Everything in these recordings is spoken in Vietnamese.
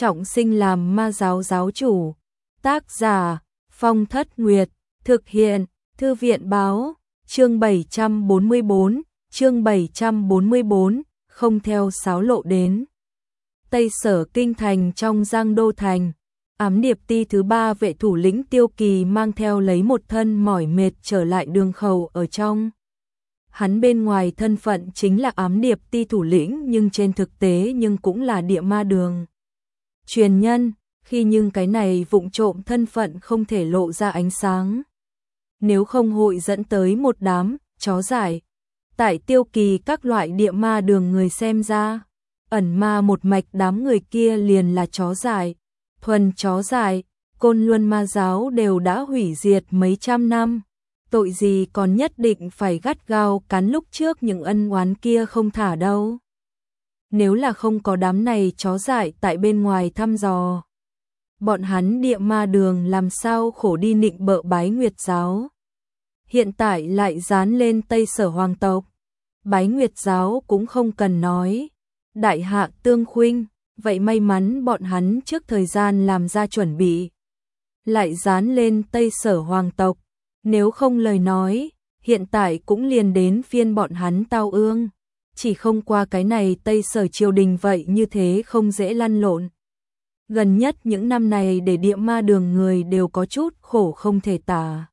trọng sinh làm ma giáo giáo chủ. Tác giả Phong Thất Nguyệt, thực hiện Thư viện Báo, chương 744, không theo sáo lộ đến Tây Sở Kinh Thành trong Giang Đô Thành. Ám điệp ti thứ 3 vệ thủ lĩnh Tiêu Kỳ mang theo lấy một thân mỏi mệt trở lại đường khẩu ở trong. Hắn bên ngoài thân phận chính là ám điệp ti thủ lĩnh nhưng trên thực tế nhưng cũng là địa ma đường truyền nhân, nhưng cái này vụng trộm thân phận không thể lộ ra ánh sáng. Nếu không hội dẫn tới một đám chó dại. Tại Tiêu Kỳ các loại địa ma đường người xem ra, ẩn ma một mạch đám người kia liền là chó dại, thuần chó dại, Côn Luân ma giáo đều đã hủy diệt mấy trăm năm. Tội gì còn nhất định phải gắt gao cắn lúc trước những ân oán kia không thả đâu. Nếu là không có đám này chó dại tại bên ngoài thăm dò, bọn hắn địa ma đường làm sao khổ đi nịnh bợ Bái Nguyệt giáo. Hiện tại lại dán lên Tây Sở hoàng tộc. Bái Nguyệt giáo cũng không cần nói. Đại hạ tương khuynh, vậy may mắn bọn hắn trước thời gian làm ra chuẩn bị. Lại dán lên Tây Sở hoàng tộc. Nếu không lời nói, hiện tại cũng liền đến phiên bọn hắn tao ương. Chỉ không qua cái này Tây Sở triều đình vậy như thế không dễ lăn lộn. Gần nhất những năm này để địa ma đường người đều có chút khổ không thể tả.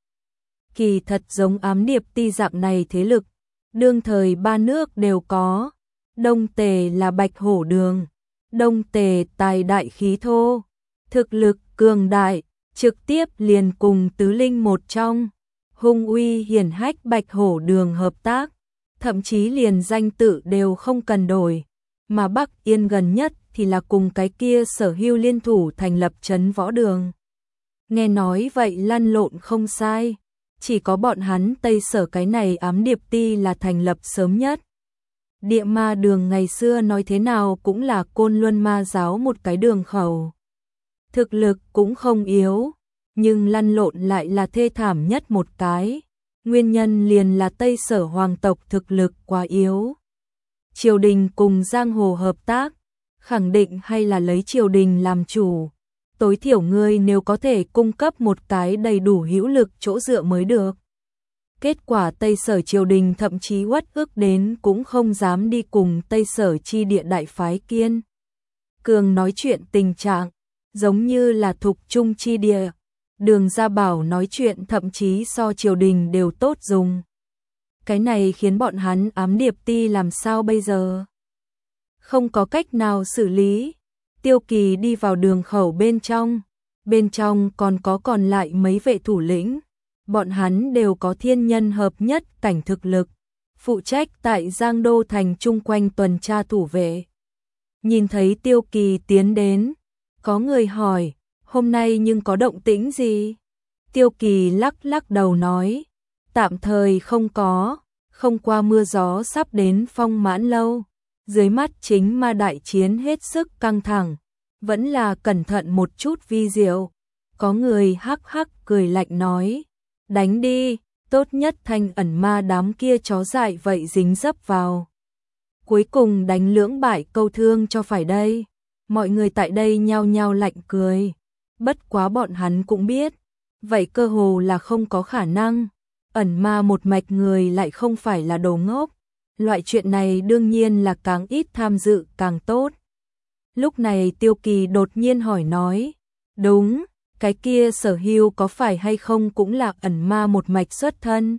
Kỳ thật giống ám điệp ti dạng này thế lực, đương thời ba nước đều có. Đông Tề là Bạch Hổ đường, Đông Tề tài đại khí thô, thực lực cường đại, trực tiếp liền cùng tứ linh một trong, hung uy hiển hách Bạch Hổ đường hợp tác, thậm chí liền danh tự đều không cần đổi, mà Bắc Yên gần nhất thì là cùng cái kia Sở Hưu liên thủ thành lập trấn võ đường. Nghe nói vậy lăn lộn không sai, chỉ có bọn hắn Tây Sở cái này ám điệp ti là thành lập sớm nhất. Địa ma đường ngày xưa nói thế nào cũng là Côn Luân ma giáo một cái đường khẩu. Thực lực cũng không yếu, nhưng lăn lộn lại là thê thảm nhất một cái. Nguyên nhân liền là Tây Sở hoàng tộc thực lực quá yếu. Triều đình cùng giang hồ hợp tác, khẳng định hay là lấy triều đình làm chủ. Tối thiểu ngươi nếu có thể cung cấp một cái đầy đủ hữu lực chỗ dựa mới được. Kết quả Tây Sở triều đình thậm chí uất ức đến cũng không dám đi cùng Tây Sở chi địa đại phái Kiên Cường nói chuyện tình trạng, giống như là Thục Trung chi địa. Đường Gia Bảo nói chuyện thậm chí so triều đình đều tốt dùng. Cái này khiến bọn hắn ám điệp ti làm sao bây giờ? Không có cách nào xử lý. Tiêu Kỳ đi vào đường khẩu bên trong còn lại mấy vệ thủ lĩnh. Bọn hắn đều có thiên nhân hợp nhất cảnh thực lực, phụ trách tại Giang Đô thành chung quanh tuần tra thủ vệ. Nhìn thấy Tiêu Kỳ tiến đến, có người hỏi, hôm nay nhưng có động tĩnh gì? Tiêu Kỳ lắc đầu nói, tạm thời không có, không qua mưa gió sắp đến Phong Mãn lâu. Dưới mắt chính ma đại chiến hết sức căng thẳng, vẫn là cẩn thận một chút vi diệu. Có người hắc cười lạnh nói, đánh đi, tốt nhất thanh ẩn ma đám kia chó dại vậy dính dấp vào. Cuối cùng đánh lưỡng bại câu thương cho phải đây. Mọi người tại đây nhao nhao lạnh cười. Bất quá bọn hắn cũng biết, vậy cơ hồ là không có khả năng. Ẩn ma một mạch người lại không phải là đồ ngốc. Loại chuyện này đương nhiên là càng ít tham dự càng tốt. Lúc này Tiêu Kỳ đột nhiên hỏi nói, đúng, cái kia Sở Hưu có phải hay không cũng là ẩn ma một mạch xuất thân?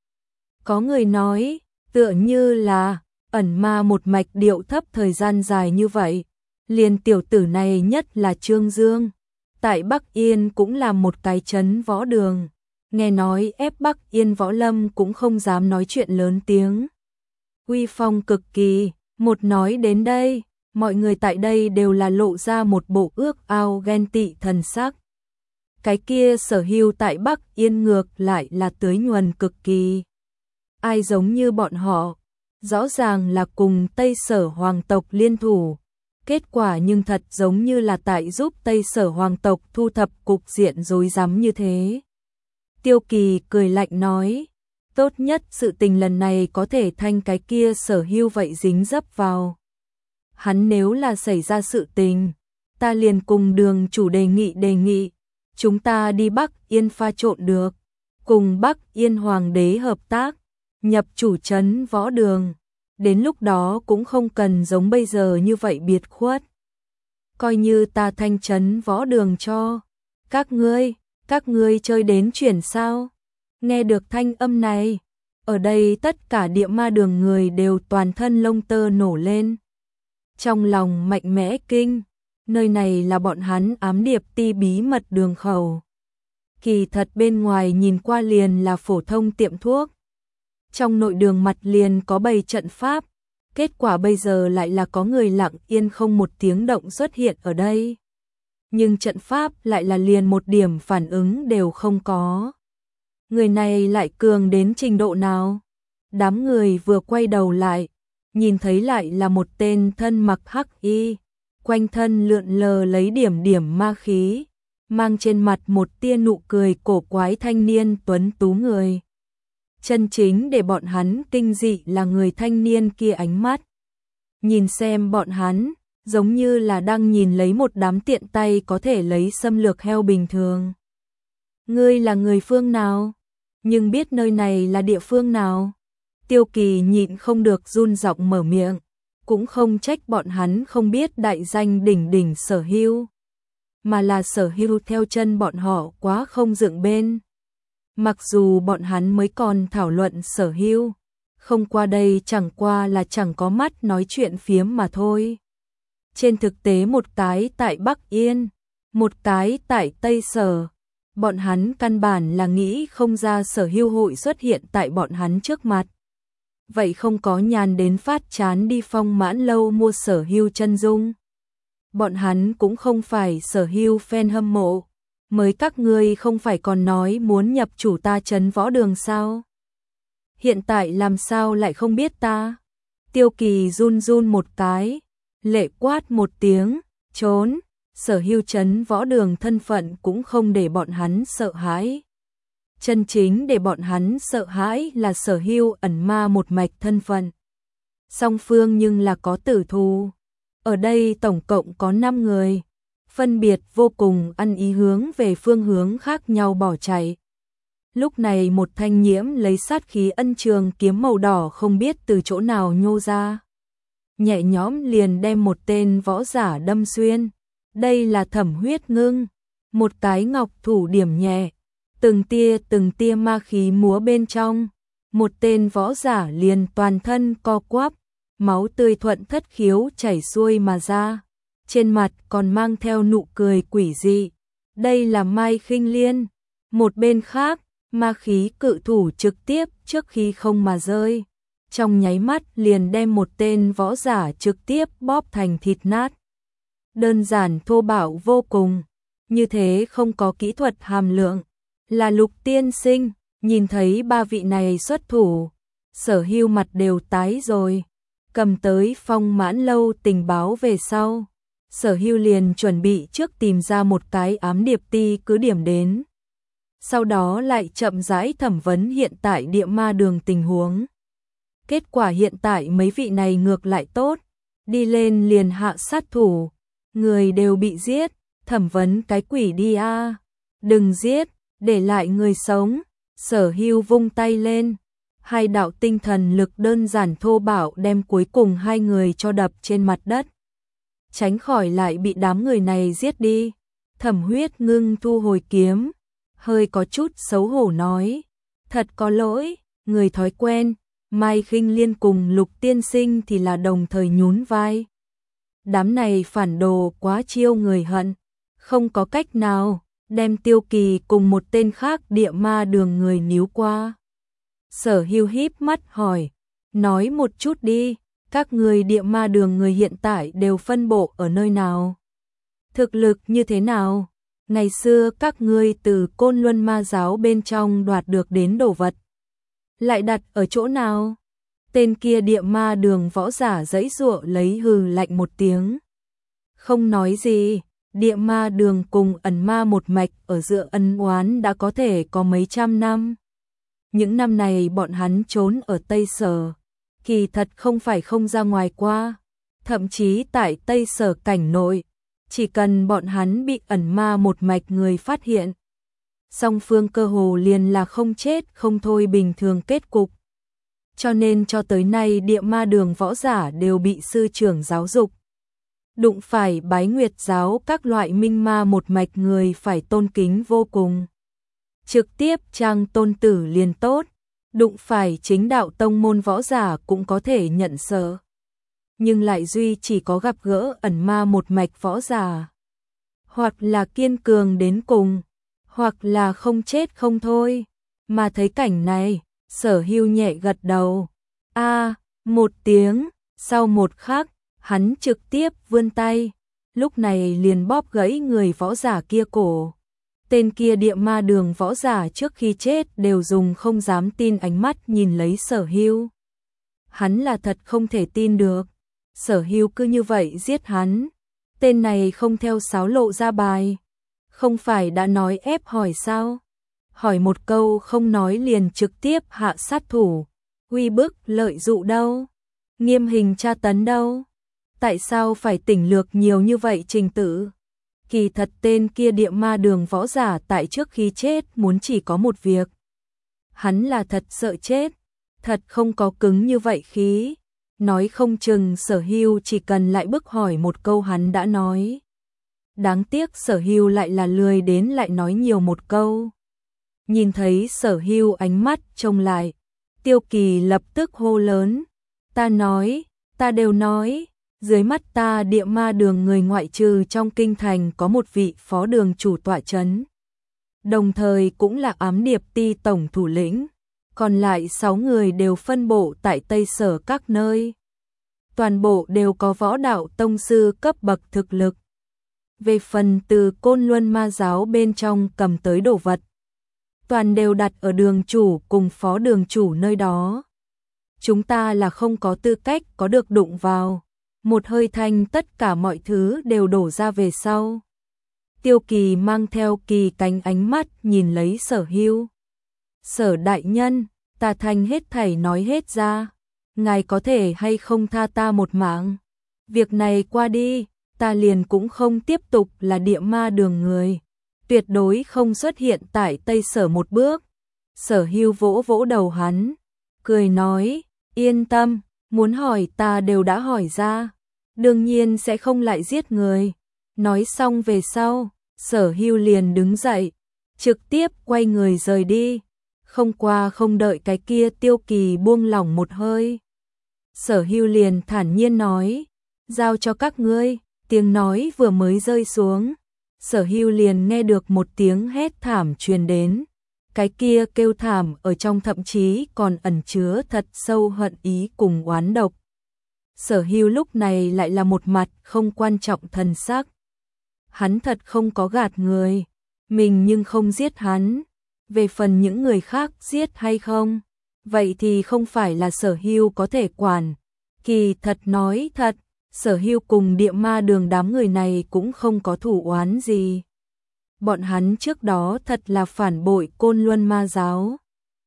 Có người nói, tựa như là ẩn ma một mạch điệu thấp thời gian dài như vậy. Liền tiểu tử này nhất là Trương Dương. Tại Bắc Yên cũng là một cái trấn võ đường. Nghe nói ép Bắc Yên võ lâm cũng không dám nói chuyện lớn tiếng. Uy phong cực kỳ, một nói đến đây, mọi người tại đây đều là lộ ra một bộ ước ao ghen tị thần sắc. Cái kia Sở Hưu tại Bắc Yên ngược lại là tưới nhuần cực kỳ. Ai giống như bọn họ, rõ ràng là cùng Tây Sở hoàng tộc liên thủ. Kết quả nhưng thật giống như là tại giúp Tây Sở hoàng tộc thu thập cục diện rối rắm như thế. Tiêu Kỳ cười lạnh nói, tốt nhất sự tình lần này có thể thanh cái kia Sở Hưu vậy dính dấp vào. Hắn nếu là xảy ra sự tình, ta liền cùng đường chủ đề nghị, chúng ta đi Bắc Yên pha trộn được, cùng Bắc Yên hoàng đế hợp tác, nhập chủ trấn Võ Đường, đến lúc đó cũng không cần giống bây giờ như vậy biệt khuất. Coi như ta thanh trấn Võ Đường cho các ngươi chơi đến chuyển sao? Nghe được thanh âm này, ở đây tất cả Địa Ma Đường người đều toàn thân lông tơ nổ lên. Trong lòng mạnh mẽ kinh, nơi này là bọn hắn ám điệp ti bí mật đường khẩu. Kỳ thật bên ngoài nhìn qua liền là phổ thông tiệm thuốc. Trong nội đường mặt liền có bày trận pháp, kết quả bây giờ lại là có người lặng yên không một tiếng động xuất hiện ở đây. Nhưng trận pháp lại là liền một điểm phản ứng đều không có. Người này lại cường đến trình độ nào? Đám người vừa quay đầu lại, nhìn thấy lại là một tên thân mặc hắc y, quanh thân lượn lờ lấy điểm ma khí, mang trên mặt một tia nụ cười cổ quái thanh niên tuấn tú người. Chân chính để bọn hắn kinh dị là người thanh niên kia ánh mắt. Nhìn xem bọn hắn, giống như là đang nhìn lấy một đám tiện tay có thể lấy xâm lược heo bình thường. Ngươi là người phương nào? Nhưng biết nơi này là địa phương nào? Tiêu Kỳ nhịn không được run giọng mở miệng, cũng không trách bọn hắn không biết đại danh đỉnh đỉnh Sở Hưu, mà là Sở Hưu theo chân bọn họ quá không dựng bên. Mặc dù bọn hắn mới còn thảo luận Sở Hưu, không qua đây chẳng qua là chẳng có mắt nói chuyện phiếm mà thôi. Trên thực tế một cái tại Bắc Yên, một cái tại Tây Sở, bọn hắn căn bản là nghĩ không ra Sở Hưu hội xuất hiện tại bọn hắn trước mặt. Vậy không có nhàn đến phát chán đi Phong Mãn lâu mua Sở Hưu chân dung. Bọn hắn cũng không phải Sở Hưu fan hâm mộ, mới các ngươi không phải còn nói muốn nhập chủ ta trấn Võ Đường sao? Hiện tại làm sao lại không biết ta? Tiêu Kỳ run run một cái, lệ quát một tiếng, trốn. Sở Hưu trấn Võ Đường thân phận cũng không để bọn hắn sợ hãi. Chân chính để bọn hắn sợ hãi là Sở Hưu ẩn ma một mạch thân phận. Song phương nhưng là có tử thù. Ở đây tổng cộng có 5 người, phân biệt vô cùng ăn ý hướng về phương hướng khác nhau bỏ chạy. Lúc này một thanh nhiễm lấy sát khí ân trường kiếm màu đỏ không biết từ chỗ nào nhô ra. Nhẹ nhõm liền đem một tên võ giả đâm xuyên. Đây là Thẩm Huyết Ngưng, một cái ngọc thủ điểm nhẹ, từng tia ma khí múa bên trong, một tên võ giả liền toàn thân co quắp, máu tươi thuận thất khiếu chảy xuôi mà ra, trên mặt còn mang theo nụ cười quỷ dị. Đây là Mai Khinh Liên. Một bên khác, ma khí cự thủ trực tiếp trước khi không mà rơi, trong nháy mắt liền đem một tên võ giả trực tiếp bóp thành thịt nát. Đơn giản thô bạo vô cùng, như thế không có kỹ thuật hàm lượng. Là Lục tiên sinh. Nhìn thấy 3 vị này xuất thủ, Sở Hưu mặt đều tái rồi. Cầm tới Phong Mãn lâu tình báo về sau, Sở Hưu liền chuẩn bị trước tìm ra một cái ám điệp ti cứ điểm đến. Sau đó lại chậm rãi thẩm vấn hiện tại Địa Ma Đường tình huống. Kết quả hiện tại mấy vị này ngược lại tốt, đi lên liền hạ sát thủ, người đều bị giết, thẩm vấn cái quỷ đi a, đừng giết, để lại người sống. Sở Hưu vung tay lên, 2 đạo tinh thần lực đơn giản thô bạo đem cuối cùng 2 người cho đập trên mặt đất. Tránh khỏi lại bị đám người này giết đi. Thẩm Huyết Ngưng thu hồi kiếm, hơi có chút xấu hổ nói, thật có lỗi, người thói quen. Mai Khinh Liên cùng Lục tiên sinh thì là đồng thời nhún vai. Đám này phản đồ quá chiêu người hận, không có cách nào, đem Tiêu Kỳ cùng một tên khác Địa Ma Đường người níu qua. Sở Hưu híp mắt hỏi, nói một chút đi, các người Địa Ma Đường người hiện tại đều phân bộ ở nơi nào? Thực lực như thế nào? Ngày xưa các ngươi từ Côn Luân Ma giáo bên trong đoạt được đến đồ vật, lại đặt ở chỗ nào? Tên kia Địa Ma Đường võ giả giãy giụa lấy hừ lạnh một tiếng. Không nói gì, Địa Ma Đường cùng ẩn ma một mạch ở giữa ân oán đã có thể có mấy trăm năm. Những năm này bọn hắn trốn ở Tây Sở, kỳ thật không phải không ra ngoài qua, thậm chí tại Tây Sở cảnh nội, chỉ cần bọn hắn bị ẩn ma một mạch người phát hiện, song phương cơ hồ liền là không chết không thôi bình thường kết cục. Cho nên cho tới nay Địa Ma Đường võ giả đều bị sư trưởng giáo dục. Đụng phải Bái Nguyệt giáo các loại minh ma một mạch người phải tôn kính vô cùng. Trực tiếp trang tôn tử liền tốt, đụng phải chính đạo tông môn võ giả cũng có thể nhận sợ. Nhưng lại duy chỉ có gặp gỡ ẩn ma một mạch võ giả. Hoặc là kiên cường đến cùng, hoặc là không chết không thôi. Mà thấy cảnh này, Sở Hưu nhẹ gật đầu. Một tiếng, sau một khắc, hắn trực tiếp vươn tay, lúc này liền bóp gãy người võ giả kia cổ. Tên kia Địa Ma Đường võ giả trước khi chết đều dùng không dám tin ánh mắt nhìn lấy Sở Hưu. Hắn là thật không thể tin được, Sở Hưu cứ như vậy giết hắn. Tên này không theo sáo lộ ra bài, không phải đã nói ép hỏi sao? Hỏi một câu không nói liền trực tiếp hạ sát thủ, uy bức lợi dụ đâu? Nghiêm hình tra tấn đâu? Tại sao phải tỉnh lược nhiều như vậy trình tự? Kỳ thật tên kia Địa Ma Đường võ giả tại trước khi chết muốn chỉ có một việc. Hắn là thật sợ chết, thật không có cứng như vậy khí. Nói không chừng Sở Hưu chỉ cần lại bức hỏi một câu hắn đã nói. Đáng tiếc Sở Hưu lại là lười đến lại nói nhiều một câu. Nhìn thấy Sở Hưu ánh mắt trông lại, Tiêu Kỳ lập tức hô lớn. Ta đều nói, dưới mắt ta Địa Ma Đường người ngoại trừ trong kinh thành có một vị phó đường chủ tọa chấn. Đồng thời cũng là ám điệp ti tổng thủ lĩnh, còn lại 6 người đều phân bộ tại Tây Sở các nơi. Toàn bộ đều có võ đạo tông sư cấp bậc thực lực. Về phần từ Côn Luân Ma giáo bên trong cầm tới đồ vật, toàn đều đặt ở đường chủ cùng phó đường chủ nơi đó. Chúng ta là không có tư cách có được đụng vào, một hơi thanh tất cả mọi thứ đều đổ ra về sau. Tiêu Kỳ mang theo kỳ cánh ánh mắt nhìn lấy Sở Hưu. Sở đại nhân, ta thanh hết thảy nói hết ra, ngài có thể hay không tha ta một mạng? Việc này qua đi, ta liền cũng không tiếp tục là Địa Ma Đường người, tuyệt đối không xuất hiện tại Tây Sở một bước. Sở Hưu vỗ vỗ đầu hắn, cười nói, yên tâm, muốn hỏi ta đều đã hỏi ra, đương nhiên sẽ không lại giết người. Nói xong về sau, Sở Hưu liền đứng dậy, trực tiếp quay người rời đi. Không đợi cái kia Tiêu Kỳ buông lỏng một hơi, Sở Hưu liền thản nhiên nói, giao cho các ngươi. Tiếng nói vừa mới rơi xuống, Sở Hưu liền nghe được một tiếng hét thảm truyền đến. Cái kia kêu thảm ở trong thậm chí còn ẩn chứa thật sâu hận ý cùng oán độc. Sở Hưu lúc này lại là một mặt không quan trọng thần sắc. Hắn thật không có gạt người, mình nhưng không giết hắn. Về phần những người khác giết hay không, vậy thì không phải là Sở Hưu có thể quản. Kỳ thật nói thật, Sở Hưu cùng Địa Ma Đường đám người này cũng không có thủ oán gì. Bọn hắn trước đó thật là phản bội Côn Luân Ma giáo.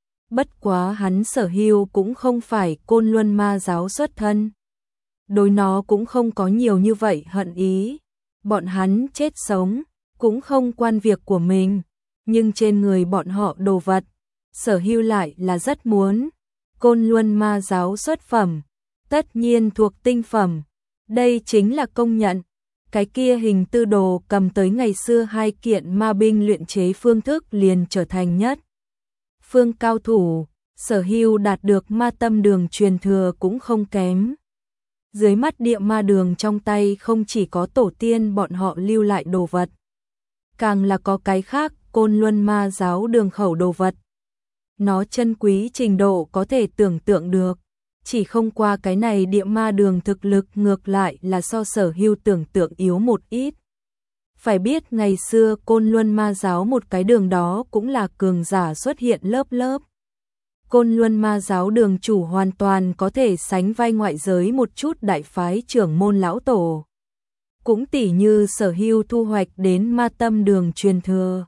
Bất quá hắn Sở Hưu cũng không phải Côn Luân Ma giáo xuất thân, đối nó cũng không có nhiều như vậy hận ý. Bọn hắn chết sống cũng không quan việc của mình, nhưng trên người bọn họ đồ vật, Sở Hưu lại là rất muốn. Côn Luân Ma giáo xuất phẩm, tất nhiên thuộc tinh phẩm. Đây chính là công nhận. Cái kia hình tư đồ cầm tới ngày xưa 2 kiện ma binh luyện chế phương thức liền trở thành nhất phương cao thủ. Sở Hưu đạt được Ma Tâm Đường truyền thừa cũng không kém. Dưới mắt Địa Ma Đường trong tay không chỉ có tổ tiên bọn họ lưu lại đồ vật, càng là có cái khác Côn Luân Ma giáo đường khẩu đồ vật. Nó chân quý trình độ có thể tưởng tượng được. Chỉ không qua cái này Địa Ma Đường thực lực ngược lại là so Sở Hưu tưởng tượng yếu một ít. Phải biết ngày xưa Côn Luân Ma giáo một cái đường đó cũng là cường giả xuất hiện lớp lớp. Côn Luân Ma giáo đường chủ hoàn toàn có thể sánh vai ngoại giới một chút đại phái trưởng môn lão tổ. Cũng tỉ như Sở Hưu thu hoạch đến Ma Tâm Đường truyền thừa.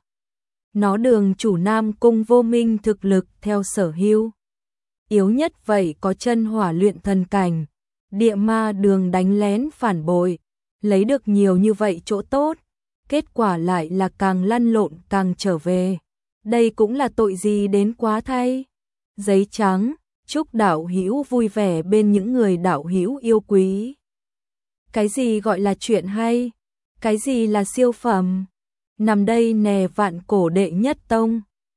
Nó đường chủ Nam Cung Vô Minh thực lực theo Sở Hưu yếu nhất vậy có chân hỏa luyện thần cảnh. Địa Ma Đường đánh lén phản bội, lấy được nhiều như vậy chỗ tốt, kết quả lại là càng lăn lộn càng trở về. Đây cũng là tội gì đến quá thay. Giấy trắng, chúc đạo hữu vui vẻ bên những người đạo hữu yêu quý. Cái gì gọi là chuyện hay? Cái gì là siêu phẩm? Nằm đây nè vạn cổ đệ nhất tông.